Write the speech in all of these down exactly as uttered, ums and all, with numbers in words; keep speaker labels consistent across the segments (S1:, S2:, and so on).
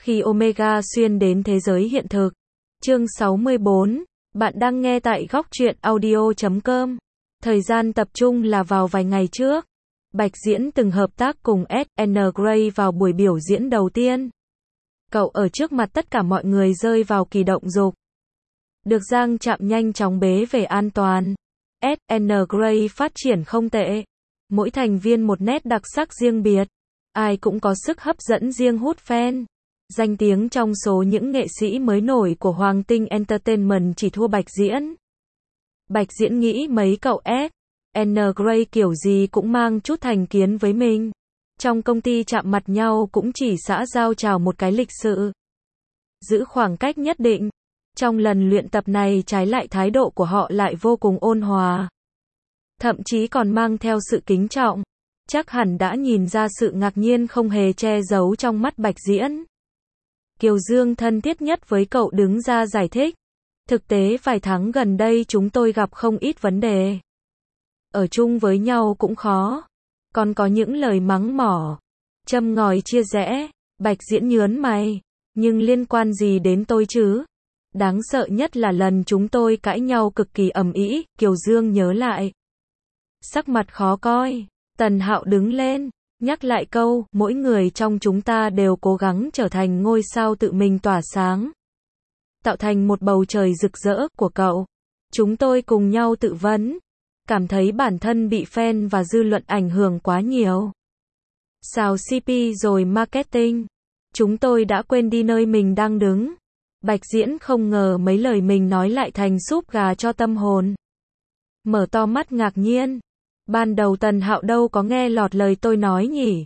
S1: Khi Omega xuyên đến thế giới hiện thực. Chương sáu mươi bốn. Bạn đang nghe tại góc truyện audio chấm com. Thời gian tập trung là vào vài ngày trước. Bạch Diễn từng hợp tác cùng ét en Grey vào buổi biểu diễn đầu tiên. Cậu ở trước mặt tất cả mọi người rơi vào kỳ động dục. Được Giang Trạm nhanh chóng bế về an toàn. ét en Grey phát triển không tệ. Mỗi thành viên một nét đặc sắc riêng biệt. Ai cũng có sức hấp dẫn riêng hút fan. Danh tiếng trong số những nghệ sĩ mới nổi của Hoàng Tinh Entertainment chỉ thua Bạch Diễn. Bạch Diễn nghĩ mấy cậu ét en Grey kiểu gì cũng mang chút thành kiến với mình. Trong công ty chạm mặt nhau cũng chỉ xã giao chào một cái lịch sự. Giữ khoảng cách nhất định. Trong lần luyện tập này trái lại thái độ của họ lại vô cùng ôn hòa. Thậm chí còn mang theo sự kính trọng. Chắc hẳn đã nhìn ra sự ngạc nhiên không hề che giấu trong mắt Bạch Diễn. Kiều Dương thân thiết nhất với cậu đứng ra giải thích. Thực tế vài tháng gần đây chúng tôi gặp không ít vấn đề. Ở chung với nhau cũng khó. Còn có những lời mắng mỏ, châm ngòi chia rẽ. Bạch Diễn nhớn mày. Nhưng liên quan gì đến tôi chứ? Đáng sợ nhất là lần chúng tôi cãi nhau cực kỳ ầm ĩ, Kiều Dương nhớ lại. Sắc mặt khó coi. Tần Hạo đứng lên, nhắc lại câu, mỗi người trong chúng ta đều cố gắng trở thành ngôi sao tự mình tỏa sáng. Tạo thành một bầu trời rực rỡ của cậu. Chúng tôi cùng nhau tự vấn. Cảm thấy bản thân bị fan và dư luận ảnh hưởng quá nhiều. Xào xê pê rồi marketing. Chúng tôi đã quên đi nơi mình đang đứng. Bạch Diễn không ngờ mấy lời mình nói lại thành súp gà cho tâm hồn. Mở to mắt ngạc nhiên. Ban đầu Tần Hạo đâu có nghe lọt lời tôi nói nhỉ?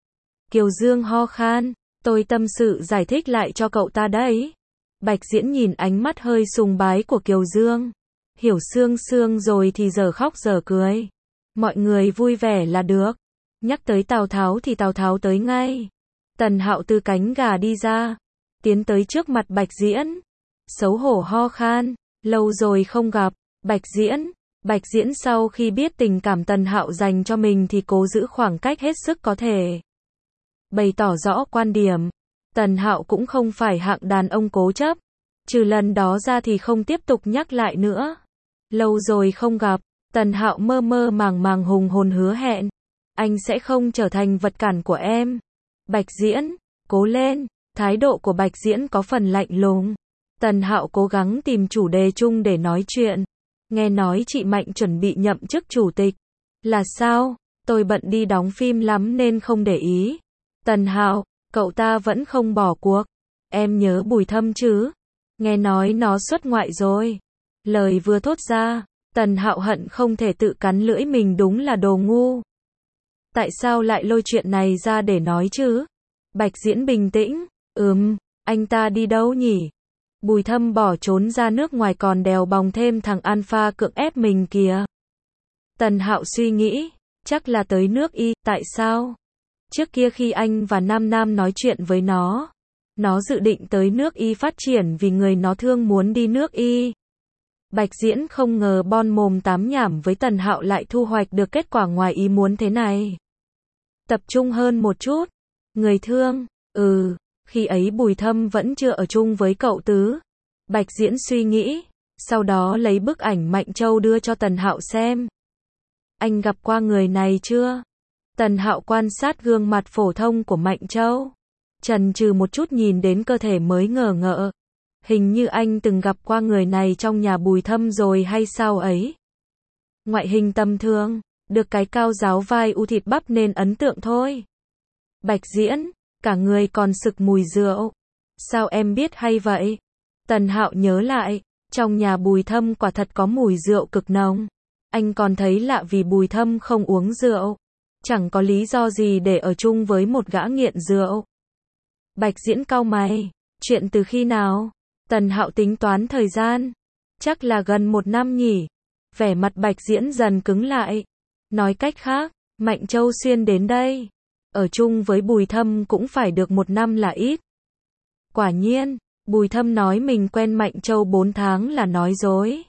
S1: Kiều Dương ho khan. Tôi tâm sự giải thích lại cho cậu ta đấy. Bạch Diễn nhìn ánh mắt hơi sùng bái của Kiều Dương. Hiểu xương xương rồi thì giờ khóc giờ cười. Mọi người vui vẻ là được. Nhắc tới Tào Tháo thì Tào Tháo tới ngay. Tần Hạo từ cánh gà đi ra. Tiến tới trước mặt Bạch Diễn. Xấu hổ ho khan. Lâu rồi không gặp. Bạch Diễn. Bạch Diễn sau khi biết tình cảm Tần Hạo dành cho mình thì cố giữ khoảng cách hết sức có thể. Bày tỏ rõ quan điểm. Tần Hạo cũng không phải hạng đàn ông cố chấp. Trừ lần đó ra thì không tiếp tục nhắc lại nữa. Lâu rồi không gặp. Tần Hạo mơ mơ màng màng hùng hồn hứa hẹn. Anh sẽ không trở thành vật cản của em. Bạch Diễn. Cố lên. Thái độ của Bạch Diễn có phần lạnh lùng. Tần Hạo cố gắng tìm chủ đề chung để nói chuyện. Nghe nói chị Mạnh chuẩn bị nhậm chức chủ tịch. Là sao? Tôi bận đi đóng phim lắm nên không để ý. Tần Hạo, cậu ta vẫn không bỏ cuộc. Em nhớ Bùi Thâm chứ? Nghe nói nó xuất ngoại rồi. Lời vừa thốt ra, Tần Hạo hận không thể tự cắn lưỡi mình, đúng là đồ ngu. Tại sao lại lôi chuyện này ra để nói chứ? Bạch Diễn bình tĩnh. Ừm, anh ta đi đâu nhỉ? Bùi Thâm bỏ trốn ra nước ngoài còn đèo bòng thêm thằng Alpha cưỡng ép mình kìa. Tần Hạo suy nghĩ, chắc là tới nước Y, tại sao? Trước kia khi anh và Nam Nam nói chuyện với nó, nó dự định tới nước Y phát triển vì người nó thương muốn đi nước Y. Bạch Diễn không ngờ bon mồm tám nhảm với Tần Hạo lại thu hoạch được kết quả ngoài ý muốn thế này. Tập trung hơn một chút. Người thương, ừ, khi ấy Bùi Thâm vẫn chưa ở chung với cậu Tứ. Bạch Diễn suy nghĩ, sau đó lấy bức ảnh Mạnh Châu đưa cho Tần Hạo xem. Anh gặp qua người này chưa? Tần Hạo quan sát gương mặt phổ thông của Mạnh Châu. Chần chừ một chút nhìn đến cơ thể mới ngờ ngợ. Hình như anh từng gặp qua người này trong nhà Bùi Thâm rồi hay sao ấy? Ngoại hình tầm thường, được cái cao giáo vai u thịt bắp nên ấn tượng thôi. Bạch Diễn, cả người còn sực mùi rượu. Sao em biết hay vậy? Tần Hạo nhớ lại, trong nhà Bùi Thâm quả thật có mùi rượu cực nồng. Anh còn thấy lạ vì Bùi Thâm không uống rượu. Chẳng có lý do gì để ở chung với một gã nghiện rượu. Bạch Diễn cau mày. Chuyện từ khi nào? Tần Hạo tính toán thời gian. Chắc là gần một năm nhỉ. Vẻ mặt Bạch Diễn dần cứng lại. Nói cách khác, Mạnh Châu xuyên đến đây. Ở chung với Bùi Thâm cũng phải được một năm là ít. Quả nhiên, Bùi Thâm nói mình quen Mạnh Châu bốn tháng là nói dối.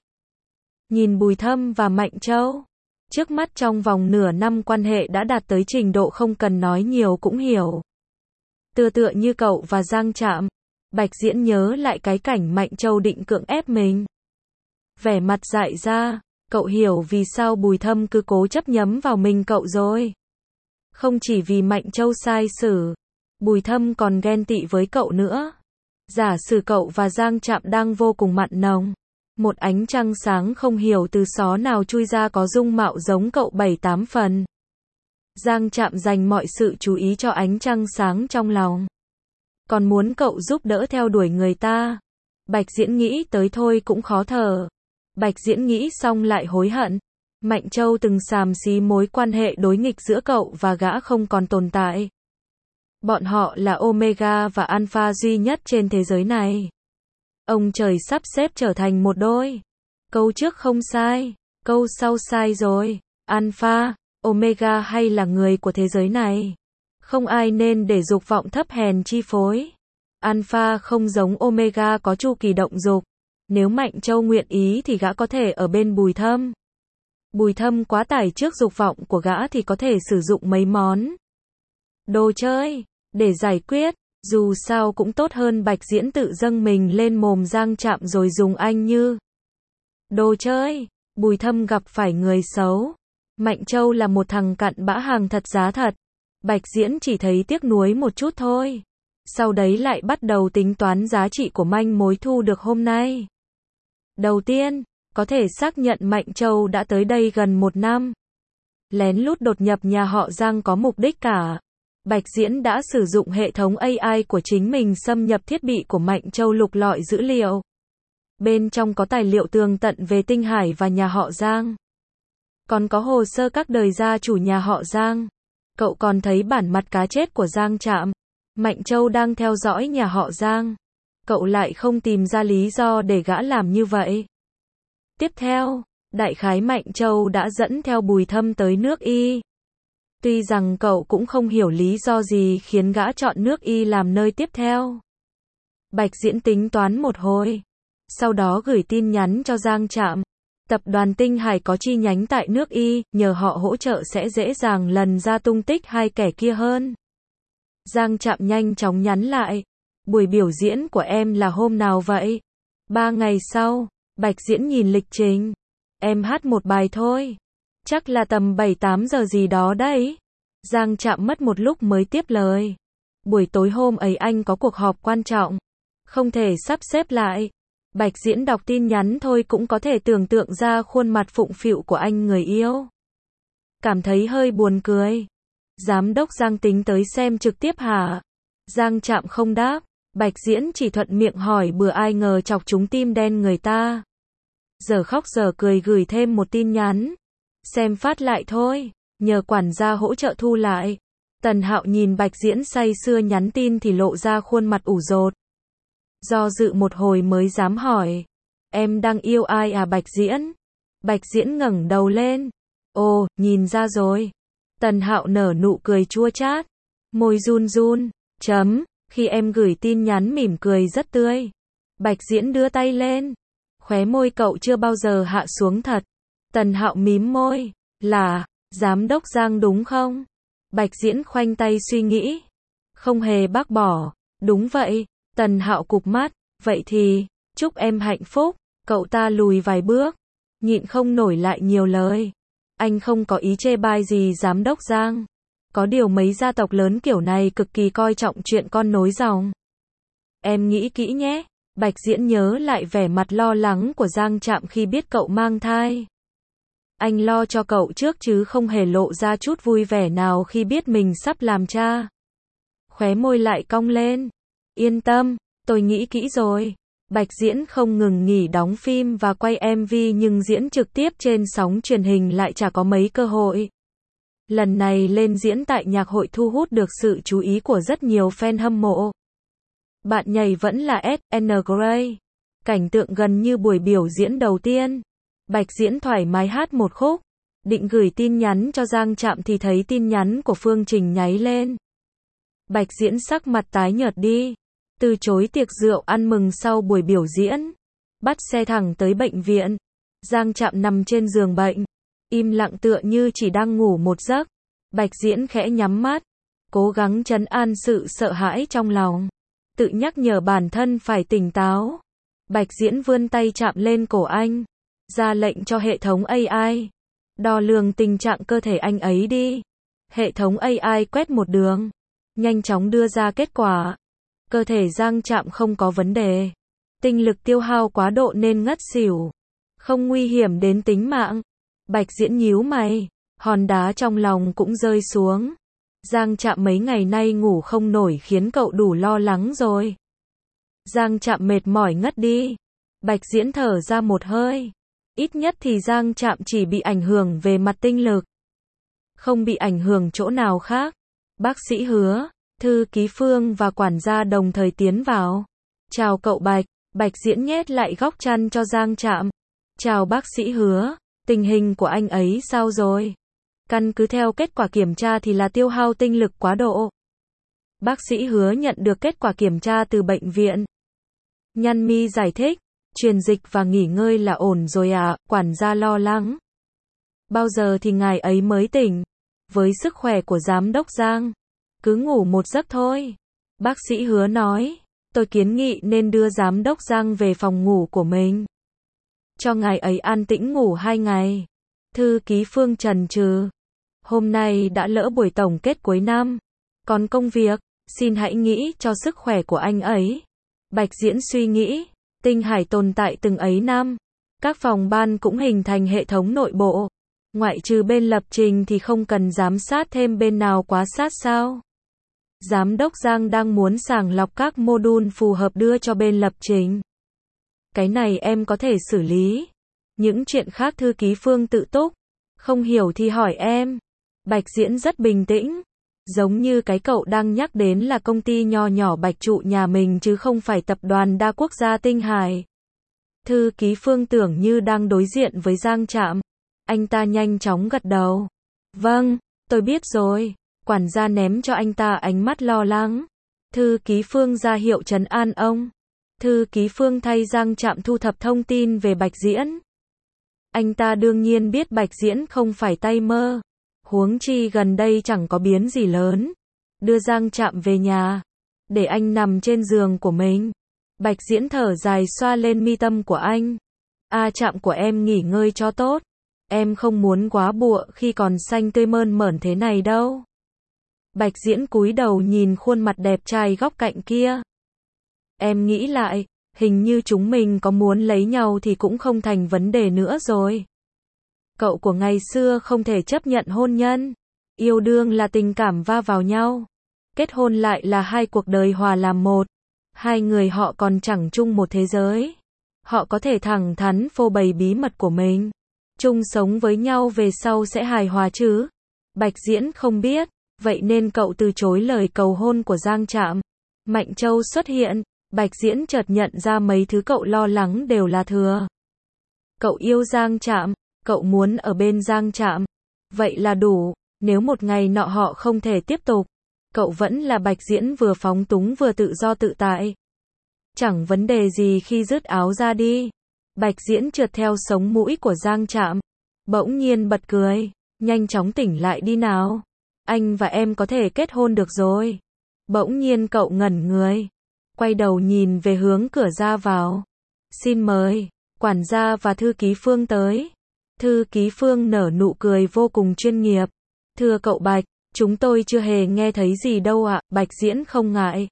S1: Nhìn Bùi Thâm và Mạnh Châu, trước mắt trong vòng nửa năm quan hệ đã đạt tới trình độ không cần nói nhiều cũng hiểu. Tựa tựa như cậu và Giang Trạm. Bạch Diễn nhớ lại cái cảnh Mạnh Châu định cưỡng ép mình. Vẻ mặt dại ra, cậu hiểu vì sao Bùi Thâm cứ cố chấp nhắm vào mình cậu rồi. Không chỉ vì Mạnh Châu sai xử, Bùi Thâm còn ghen tị với cậu nữa. Giả sử cậu và Giang Trạm đang vô cùng mặn nồng. Một ánh trăng sáng không hiểu từ xó nào chui ra có dung mạo giống cậu bảy tám phần. Giang Trạm dành mọi sự chú ý cho ánh trăng sáng trong lòng. Còn muốn cậu giúp đỡ theo đuổi người ta. Bạch Diễn nghĩ tới thôi cũng khó thở. Bạch Diễn nghĩ xong lại hối hận. Mạnh Châu từng xàm xí mối quan hệ đối nghịch giữa cậu và gã không còn tồn tại. Bọn họ là Omega và Alpha duy nhất trên thế giới này. Ông trời sắp xếp trở thành một đôi. Câu trước không sai, câu sau sai rồi. Alpha, Omega hay là người của thế giới này? Không ai nên để dục vọng thấp hèn chi phối. Alpha không giống Omega có chu kỳ động dục. Nếu Mạnh Châu nguyện ý thì gã có thể ở bên Bùi Thâm. Bùi Thâm quá tải trước dục vọng của gã thì có thể sử dụng mấy món đồ chơi để giải quyết. Dù sao cũng tốt hơn Bạch Diễn tự dâng mình lên mồm Giang Trạm rồi dùng anh như đồ chơi. Bùi Thâm gặp phải người xấu. Mạnh Châu là một thằng cặn bã hàng thật giá thật. Bạch Diễn chỉ thấy tiếc nuối một chút thôi. Sau đấy lại bắt đầu tính toán giá trị của manh mối thu được hôm nay. Đầu tiên, có thể xác nhận Mạnh Châu đã tới đây gần một năm. Lén lút đột nhập nhà họ Giang có mục đích cả. Bạch Diễn đã sử dụng hệ thống a i của chính mình xâm nhập thiết bị của Mạnh Châu lục lọi dữ liệu. Bên trong có tài liệu tường tận về Tinh Hải và nhà họ Giang. Còn có hồ sơ các đời gia chủ nhà họ Giang. Cậu còn thấy bản mặt cá chết của Giang Trạm. Mạnh Châu đang theo dõi nhà họ Giang. Cậu lại không tìm ra lý do để gã làm như vậy. Tiếp theo, đại khái Mạnh Châu đã dẫn theo Bùi Thâm tới nước Y. Tuy rằng cậu cũng không hiểu lý do gì khiến gã chọn nước Y làm nơi tiếp theo. Bạch Diễn tính toán một hồi. Sau đó gửi tin nhắn cho Giang Trạm. Tập đoàn Tinh Hải có chi nhánh tại nước Y, nhờ họ hỗ trợ sẽ dễ dàng lần ra tung tích hai kẻ kia hơn. Giang Trạm nhanh chóng nhắn lại. Buổi biểu diễn của em là hôm nào vậy? Ba ngày sau. Bạch Diễn nhìn lịch trình. Em hát một bài thôi. Chắc là tầm bảy tám giờ gì đó đấy. Giang Trạm mất một lúc mới tiếp lời. Buổi tối hôm ấy anh có cuộc họp quan trọng. Không thể sắp xếp lại. Bạch Diễn đọc tin nhắn thôi cũng có thể tưởng tượng ra khuôn mặt phụng phịu của anh người yêu. Cảm thấy hơi buồn cười. Giám đốc Giang tính tới xem trực tiếp hả? Giang Trạm không đáp. Bạch Diễn chỉ thuận miệng hỏi bữa ai ngờ chọc trúng tim đen người ta. Giờ khóc giờ cười gửi thêm một tin nhắn. Xem phát lại thôi. Nhờ quản gia hỗ trợ thu lại. Tần Hạo nhìn Bạch Diễn say sưa nhắn tin thì lộ ra khuôn mặt ủ rột. Do dự một hồi mới dám hỏi. Em đang yêu ai à Bạch Diễn? Bạch Diễn ngẩng đầu lên. Ồ, nhìn ra rồi. Tần Hạo nở nụ cười chua chát. Môi run run. Chấm. Khi em gửi tin nhắn mỉm cười rất tươi. Bạch Diễn đưa tay lên. Khóe môi cậu chưa bao giờ hạ xuống thật. Tần Hạo mím môi. Là, giám đốc Giang đúng không? Bạch Diễn khoanh tay suy nghĩ. Không hề bác bỏ. Đúng vậy. Tần Hạo cụp mắt. Vậy thì, chúc em hạnh phúc. Cậu ta lùi vài bước. Nhịn không nổi lại nhiều lời. Anh không có ý chê bai gì giám đốc Giang. Có điều mấy gia tộc lớn kiểu này cực kỳ coi trọng chuyện con nối dòng. Em nghĩ kỹ nhé. Bạch Diễn nhớ lại vẻ mặt lo lắng của Giang Trạm khi biết cậu mang thai. Anh lo cho cậu trước chứ không hề lộ ra chút vui vẻ nào khi biết mình sắp làm cha. Khóe môi lại cong lên. Yên tâm, tôi nghĩ kỹ rồi. Bạch Diễn không ngừng nghỉ đóng phim và quay em vê nhưng diễn trực tiếp trên sóng truyền hình lại chả có mấy cơ hội. Lần này lên diễn tại nhạc hội thu hút được sự chú ý của rất nhiều fan hâm mộ. Bạn nhảy vẫn là ét en Gray. Cảnh tượng gần như buổi biểu diễn đầu tiên. Bạch Diễn thoải mái hát một khúc. Định gửi tin nhắn cho Giang Trạm thì thấy tin nhắn của Phương Trình nháy lên. Bạch Diễn sắc mặt tái nhợt đi. Từ chối tiệc rượu ăn mừng sau buổi biểu diễn. Bắt xe thẳng tới bệnh viện. Giang Trạm nằm trên giường bệnh. Im lặng tựa như chỉ đang ngủ một giấc. Bạch Diễn khẽ nhắm mắt. cố gắng trấn an sự sợ hãi trong lòng, tự nhắc nhở bản thân phải tỉnh táo. Bạch Diễn vươn tay chạm lên cổ anh, ra lệnh cho hệ thống a i, đo lường tình trạng cơ thể anh ấy đi. Hệ thống a i quét một đường, nhanh chóng đưa ra kết quả. Cơ thể Giang Trạm không có vấn đề. Tinh lực tiêu hao quá độ nên ngất xỉu, không nguy hiểm đến tính mạng. Bạch Diễn nhíu mày, hòn đá trong lòng cũng rơi xuống. Giang Trạm mấy ngày nay ngủ không nổi khiến cậu đủ lo lắng rồi. Giang Trạm mệt mỏi ngất đi. Bạch Diễn thở ra một hơi. Ít nhất thì Giang Trạm chỉ bị ảnh hưởng về mặt tinh lực, không bị ảnh hưởng chỗ nào khác. Bác sĩ Hứa, thư ký Phương và quản gia đồng thời tiến vào. Chào cậu Bạch. Bạch Diễn nhét lại góc chăn cho Giang Trạm. Chào bác sĩ Hứa, tình hình của anh ấy sao rồi? Căn cứ theo kết quả kiểm tra thì là tiêu hao tinh lực quá độ. Bác sĩ Hứa nhận được kết quả kiểm tra từ bệnh viện. Nhăn mi giải thích, truyền dịch và nghỉ ngơi là ổn rồi à, quản gia lo lắng. Bao giờ thì ngài ấy mới tỉnh? Với sức khỏe của giám đốc Giang, cứ ngủ một giấc thôi. Bác sĩ Hứa nói, tôi kiến nghị nên đưa giám đốc Giang về phòng ngủ của mình, cho ngài ấy an tĩnh ngủ hai ngày. Thư ký Phương chần chừ, hôm nay đã lỡ buổi tổng kết cuối năm, còn công việc, xin hãy nghĩ cho sức khỏe của anh ấy. Bạch Diễn suy nghĩ, Tinh Hải tồn tại từng ấy năm, các phòng ban cũng hình thành hệ thống nội bộ, ngoại trừ bên lập trình thì không cần giám sát thêm bên nào quá sát sao. Giám đốc Giang đang muốn sàng lọc các module phù hợp đưa cho bên lập trình. Cái này em có thể xử lý. Những chuyện khác thư ký Phương tự túc. Không hiểu thì hỏi em. Bạch Diễn rất bình tĩnh. Giống như cái cậu đang nhắc đến là công ty nho nhỏ Bạch Trụ nhà mình chứ không phải tập đoàn đa quốc gia Tinh Hải. Thư ký Phương tưởng như đang đối diện với Giang Trạm. Anh ta nhanh chóng gật đầu. Vâng, tôi biết rồi. Quản gia ném cho anh ta ánh mắt lo lắng. Thư ký Phương ra hiệu trấn an ông. Thư ký Phương thay Giang Trạm thu thập thông tin về Bạch Diễn. Anh ta đương nhiên biết Bạch Diễn không phải tay mơ. Huống chi gần đây chẳng có biến gì lớn. Đưa Giang Trạm về nhà, để anh nằm trên giường của mình. Bạch Diễn thở dài xoa lên mi tâm của anh. A Trạm của em nghỉ ngơi cho tốt. Em không muốn quá bụa khi còn xanh tươi mơn mởn thế này đâu. Bạch Diễn cúi đầu nhìn khuôn mặt đẹp trai góc cạnh kia. Em nghĩ lại, hình như chúng mình có muốn lấy nhau thì cũng không thành vấn đề nữa rồi. Cậu của ngày xưa không thể chấp nhận hôn nhân. Yêu đương là tình cảm va vào nhau. Kết hôn lại là hai cuộc đời hòa làm một. Hai người họ còn chẳng chung một thế giới. Họ có thể thẳng thắn phô bày bí mật của mình. Chung sống với nhau về sau sẽ hài hòa chứ. Bạch Diễn không biết, vậy nên cậu từ chối lời cầu hôn của Giang Trạm. Mạnh Châu xuất hiện, Bạch Diễn chợt nhận ra mấy thứ cậu lo lắng đều là thừa. Cậu yêu Giang Trạm, cậu muốn ở bên Giang Trạm. Vậy là đủ, nếu một ngày nọ họ không thể tiếp tục, cậu vẫn là Bạch Diễn vừa phóng túng vừa tự do tự tại. Chẳng vấn đề gì khi dứt áo ra đi. Bạch Diễn trượt theo sống mũi của Giang Trạm. Bỗng nhiên bật cười, nhanh chóng tỉnh lại đi nào. Anh và em có thể kết hôn được rồi. Bỗng nhiên cậu ngẩn người, quay đầu nhìn về hướng cửa ra vào. Xin mời, quản gia và thư ký Phương tới. Thư ký Phương nở nụ cười vô cùng chuyên nghiệp. Thưa cậu Bạch, chúng tôi chưa hề nghe thấy gì đâu ạ. Bạch Diễn không ngại.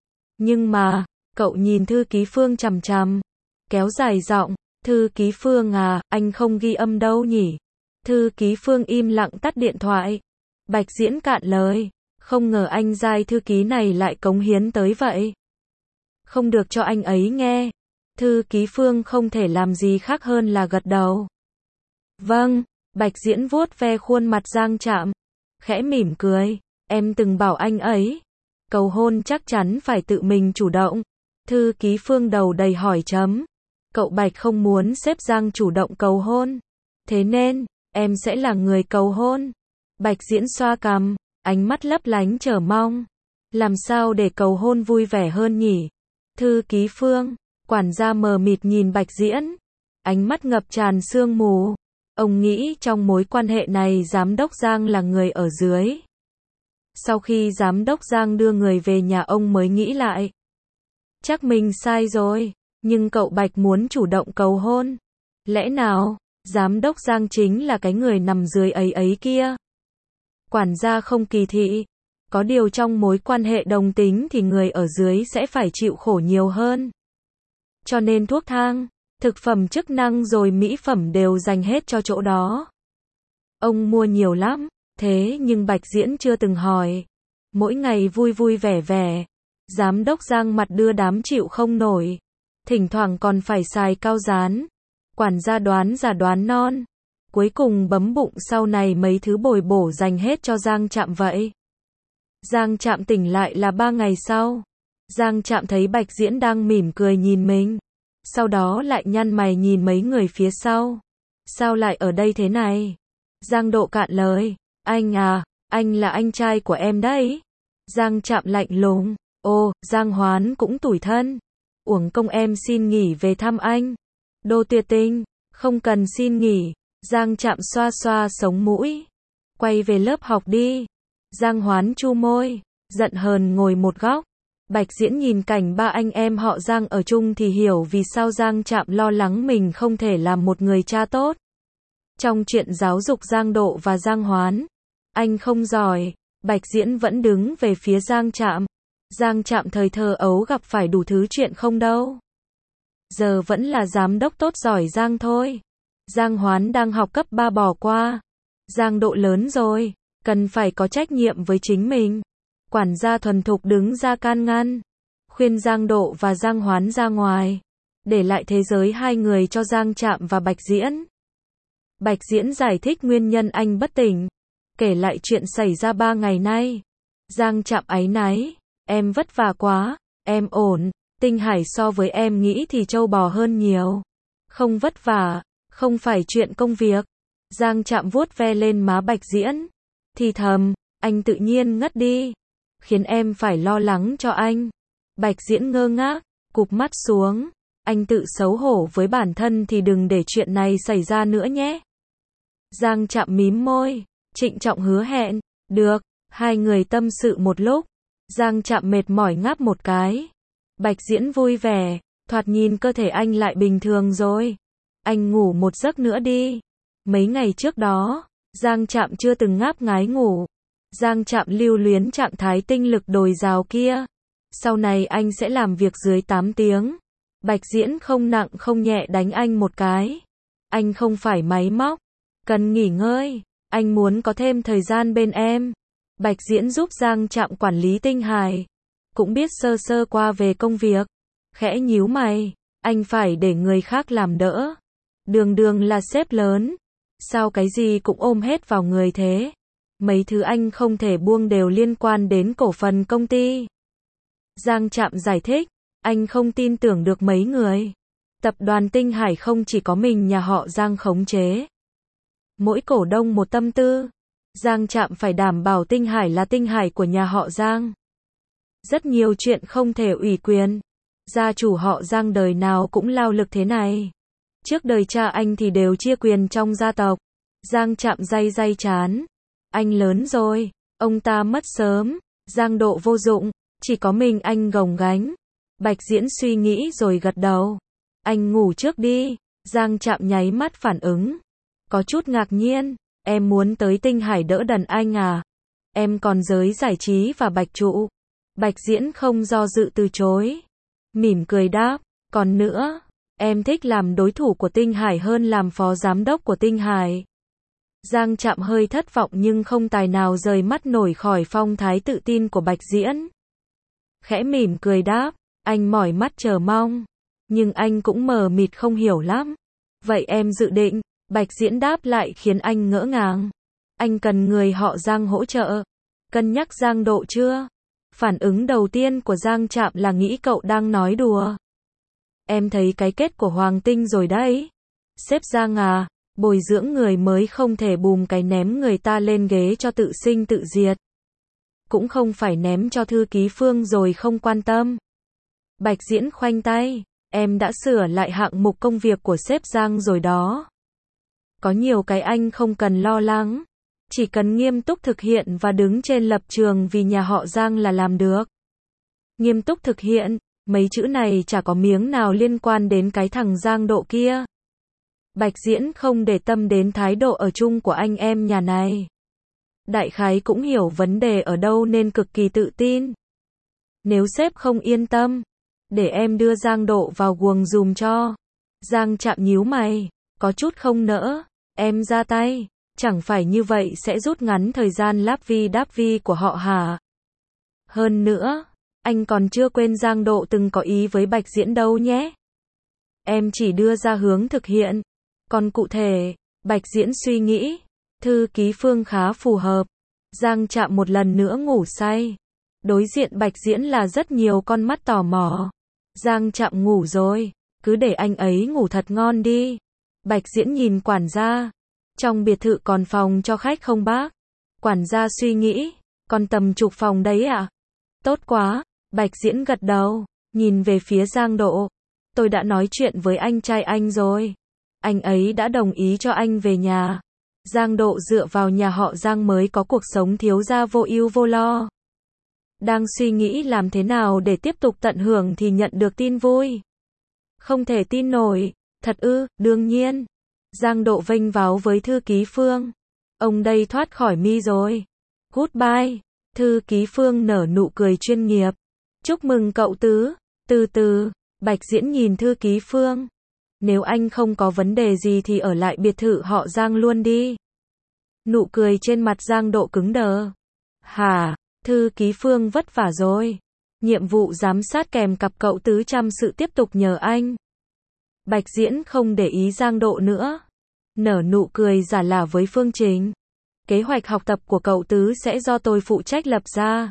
S1: Nhưng mà, cậu nhìn thư ký Phương chằm chằm, kéo dài giọng, thư ký Phương à, anh không ghi âm đâu nhỉ. Thư ký Phương im lặng tắt điện thoại. Bạch Diễn cạn lời, không ngờ anh giai thư ký này lại cống hiến tới vậy. Không được cho anh ấy nghe. Thư ký Phương không thể làm gì khác hơn là gật đầu. Vâng, Bạch Diễn vuốt ve khuôn mặt Giang Trạm, khẽ mỉm cười, em từng bảo anh ấy, cầu hôn chắc chắn phải tự mình chủ động. Thư ký Phương đầu đầy hỏi chấm. Cậu Bạch không muốn sếp Giang chủ động cầu hôn. Thế nên, em sẽ là người cầu hôn. Bạch Diễn xoa cằm, ánh mắt lấp lánh chờ mong. Làm sao để cầu hôn vui vẻ hơn nhỉ? Thư ký Phương, quản gia mờ mịt nhìn Bạch Diễn, ánh mắt ngập tràn sương mù. Ông nghĩ trong mối quan hệ này giám đốc Giang là người ở dưới. Sau khi giám đốc Giang đưa người về nhà ông mới nghĩ lại. Chắc mình sai rồi, nhưng cậu Bạch muốn chủ động cầu hôn. Lẽ nào, giám đốc Giang chính là cái người nằm dưới ấy ấy kia? Quản gia không kỳ thị. Có điều trong mối quan hệ đồng tính thì người ở dưới sẽ phải chịu khổ nhiều hơn. Cho nên thuốc thang, thực phẩm chức năng rồi mỹ phẩm đều dành hết cho chỗ đó. Ông mua nhiều lắm, thế nhưng Bạch Diễn chưa từng hỏi. Mỗi ngày vui vui vẻ vẻ. Giám đốc Giang mặt đưa đám chịu không nổi. Thỉnh thoảng còn phải xài cao dán. Quản gia đoán già đoán non. Cuối cùng bấm bụng sau này mấy thứ bồi bổ dành hết cho Giang Trạm vậy. Giang Trạm tỉnh lại là ba ngày sau. Giang Trạm thấy Bạch Diễn đang mỉm cười nhìn mình. Sau đó lại nhăn mày nhìn mấy người phía sau. Sao lại ở đây thế này? Giang Độ cạn lời. Anh à, anh là anh trai của em đấy. Giang Trạm lạnh lùng. Ô, Giang Hoán cũng tủi thân. Uổng công em xin nghỉ về thăm anh. Đồ tuyệt tình, không cần xin nghỉ. Giang Trạm xoa xoa sống mũi. Quay về lớp học đi. Giang Hoán chu môi, giận hờn ngồi một góc. Bạch Diễn nhìn cảnh ba anh em họ Giang ở chung thì hiểu vì sao Giang Trạm lo lắng mình không thể làm một người cha tốt. Trong chuyện giáo dục Giang Độ và Giang Hoán, anh không giỏi, Bạch Diễn vẫn đứng về phía Giang Trạm. Giang Trạm thời thơ ấu gặp phải đủ thứ chuyện không đâu. Giờ vẫn là giám đốc tốt giỏi Giang thôi. Giang Hoán đang học cấp ba bỏ qua. Giang Độ lớn rồi, cần phải có trách nhiệm với chính mình. Quản gia thuần thục đứng ra can ngăn, khuyên Giang Độ và Giang Hoán ra ngoài, để lại thế giới hai người cho Giang Trạm và Bạch Diễn. Bạch Diễn giải thích nguyên nhân anh bất tỉnh, kể lại chuyện xảy ra ba ngày nay. Giang Trạm áy náy, em vất vả quá, em ổn, Tinh Hải so với em nghĩ thì trâu bò hơn nhiều. Không vất vả, không phải chuyện công việc. Giang Trạm vuốt ve lên má Bạch Diễn, thì thầm, anh tự nhiên ngất đi, khiến em phải lo lắng cho anh. Bạch Diễn ngơ ngác, cụp mắt xuống, anh tự xấu hổ với bản thân thì đừng để chuyện này xảy ra nữa nhé. Giang Trạm mím môi, trịnh trọng hứa hẹn, được, hai người tâm sự một lúc. Giang Trạm mệt mỏi ngáp một cái. Bạch Diễn vui vẻ, thoạt nhìn cơ thể anh lại bình thường rồi. Anh ngủ một giấc nữa đi. Mấy ngày trước đó, Giang Trạm chưa từng ngáp ngái ngủ. Giang Trạm lưu luyến trạng thái tinh lực dồi dào kia. Sau này anh sẽ làm việc dưới tám tiếng. Bạch Diễn không nặng không nhẹ đánh anh một cái. Anh không phải máy móc, cần nghỉ ngơi, anh muốn có thêm thời gian bên em. Bạch Diễn giúp Giang Trạm quản lý Tinh Hải, cũng biết sơ sơ qua về công việc. Khẽ nhíu mày, anh phải để người khác làm đỡ. Đường đường là sếp lớn, sao cái gì cũng ôm hết vào người thế? Mấy thứ anh không thể buông đều liên quan đến cổ phần công ty. Giang Trạm giải thích, anh không tin tưởng được mấy người. Tập đoàn Tinh Hải không chỉ có mình nhà họ Giang khống chế. Mỗi cổ đông một tâm tư. Giang Trạm phải đảm bảo Tinh Hải là Tinh Hải của nhà họ Giang. Rất nhiều chuyện không thể ủy quyền. Gia chủ họ Giang đời nào cũng lao lực thế này. Trước đời cha anh thì đều chia quyền trong gia tộc. Giang Trạm day day chán. Anh lớn rồi, ông ta mất sớm. Giang Độ vô dụng, chỉ có mình anh gồng gánh. Bạch Diễn suy nghĩ rồi gật đầu. Anh ngủ trước đi. Giang Trạm nháy mắt phản ứng. Có chút ngạc nhiên, em muốn tới Tinh Hải đỡ đần anh à? Em còn giới giải trí và Bạch Trụ. Bạch Diễn không do dự từ chối. Mỉm cười đáp, còn nữa, em thích làm đối thủ của Tinh Hải hơn làm phó giám đốc của Tinh Hải. Giang Trạm hơi thất vọng nhưng không tài nào rời mắt nổi khỏi phong thái tự tin của Bạch Diễn. Khẽ mỉm cười đáp, anh mỏi mắt chờ mong. Nhưng anh cũng mờ mịt không hiểu lắm. Vậy em dự định, Bạch Diễn đáp lại khiến anh ngỡ ngàng. Anh cần người họ Giang hỗ trợ. Cân nhắc Giang Độ chưa? Phản ứng đầu tiên của Giang Trạm là nghĩ cậu đang nói đùa. Em thấy cái kết của Hoàng Tinh rồi đấy. Sếp Giang à, bồi dưỡng người mới không thể bùm cái ném người ta lên ghế cho tự sinh tự diệt. Cũng không phải ném cho thư ký Phương rồi không quan tâm. Bạch Diễn khoanh tay, em đã sửa lại hạng mục công việc của sếp Giang rồi đó. Có nhiều cái anh không cần lo lắng. Chỉ cần nghiêm túc thực hiện và đứng trên lập trường vì nhà họ Giang là làm được. Nghiêm túc thực hiện, mấy chữ này chả có miếng nào liên quan đến cái thằng Giang Độ kia. Bạch Diễn không để tâm đến thái độ ở chung của anh em nhà này. Đại khái cũng hiểu vấn đề ở đâu nên cực kỳ tự tin. Nếu sếp không yên tâm, để em đưa Giang Độ vào guồng dùm cho. Giang Trạm nhíu mày, có chút không nỡ, em ra tay, chẳng phải như vậy sẽ rút ngắn thời gian láp vi đáp vi của họ hả? Hơn nữa, anh còn chưa quên Giang Độ từng có ý với Bạch Diễn đâu nhé. Em chỉ đưa ra hướng thực hiện, còn cụ thể, Bạch Diễn suy nghĩ, thư ký Phương khá phù hợp. Giang Trạm một lần nữa ngủ say. Đối diện Bạch Diễn là rất nhiều con mắt tò mò. Giang Trạm ngủ rồi, cứ để anh ấy ngủ thật ngon đi. Bạch Diễn nhìn quản gia. Trong biệt thự còn phòng cho khách không bác? Quản gia suy nghĩ, còn tầm chục phòng đấy ạ? Tốt quá, Bạch Diễn gật đầu, nhìn về phía Giang Độ. Tôi đã nói chuyện với anh trai anh rồi. Anh ấy đã đồng ý cho anh về nhà. Giang Độ dựa vào nhà họ Giang mới có cuộc sống thiếu gia vô ưu vô lo. Đang suy nghĩ làm thế nào để tiếp tục tận hưởng thì nhận được tin vui. Không thể tin nổi, thật ư, đương nhiên. Giang Độ vênh váo với thư ký Phương. Ông đây thoát khỏi mi rồi. Goodbye. Thư ký Phương nở nụ cười chuyên nghiệp. Chúc mừng cậu Tứ. Từ từ, Bạch Diễn nhìn thư ký Phương. Nếu anh không có vấn đề gì thì ở lại biệt thự họ Giang luôn đi. Nụ cười trên mặt Giang Độ cứng đờ. Hả, thư ký Phương vất vả rồi. Nhiệm vụ giám sát kèm cặp cậu Tứ chăm sự tiếp tục nhờ anh. Bạch Diễn không để ý Giang Độ nữa. Nở nụ cười giả lả với Phương Trình. Kế hoạch học tập của cậu Tứ sẽ do tôi phụ trách lập ra.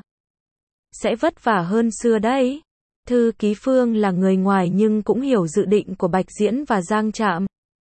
S1: Sẽ vất vả hơn xưa đấy. Thư ký Phương là người ngoài nhưng cũng hiểu dự định của Bạch Diễn và Giang Trạm.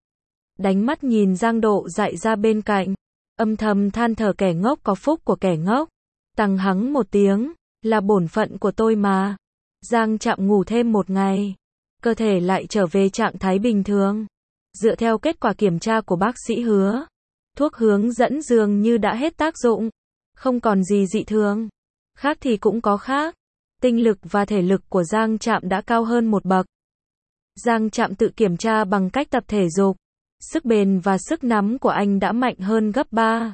S1: Đánh mắt nhìn Giang Độ dại ra bên cạnh. Âm thầm than thở kẻ ngốc có phúc của kẻ ngốc. Tăng hắng một tiếng, là bổn phận của tôi mà. Giang Trạm ngủ thêm một ngày. Cơ thể lại trở về trạng thái bình thường. Dựa theo kết quả kiểm tra của bác sĩ Hứa, thuốc hướng dẫn dường như đã hết tác dụng. Không còn gì dị thường. Khác thì cũng có khác. Tinh lực và thể lực của Giang Trạm đã cao hơn một bậc. Giang Trạm tự kiểm tra bằng cách tập thể dục. Sức bền và sức nắm của anh đã mạnh hơn gấp ba.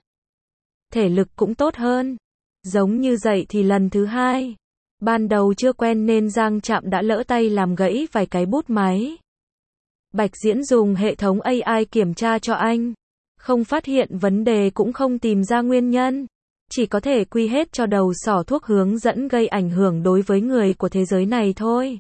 S1: Thể lực cũng tốt hơn. Giống như dậy thì lần thứ hai. Ban đầu chưa quen nên Giang Trạm đã lỡ tay làm gãy vài cái bút máy. Bạch Diễn dùng hệ thống a i kiểm tra cho anh. Không phát hiện vấn đề cũng không tìm ra nguyên nhân. Chỉ có thể quy hết cho đầu sỏ thuốc hướng dẫn gây ảnh hưởng đối với người của thế giới này thôi.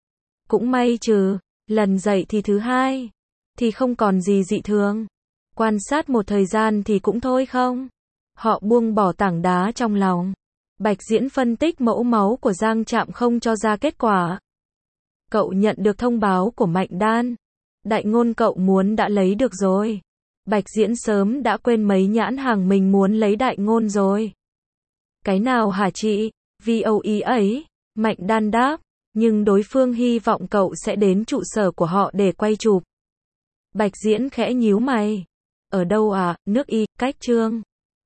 S1: Cũng may trừ, lần dậy thì thứ hai, thì không còn gì dị thường. Quan sát một thời gian thì cũng thôi không. Họ buông bỏ tảng đá trong lòng. Bạch Diễn phân tích mẫu máu của Giang Trạm không cho ra kết quả. Cậu nhận được thông báo của Mạnh Đan. Đại ngôn cậu muốn đã lấy được rồi. Bạch Diễn sớm đã quên mấy nhãn hàng mình muốn lấy đại ngôn rồi. Cái nào hả chị? vê o e ấy. Mạnh Đan đáp. Nhưng đối phương hy vọng cậu sẽ đến trụ sở của họ để quay chụp. Bạch Diễn khẽ nhíu mày. Ở đâu à? Nước Y, cách Trương.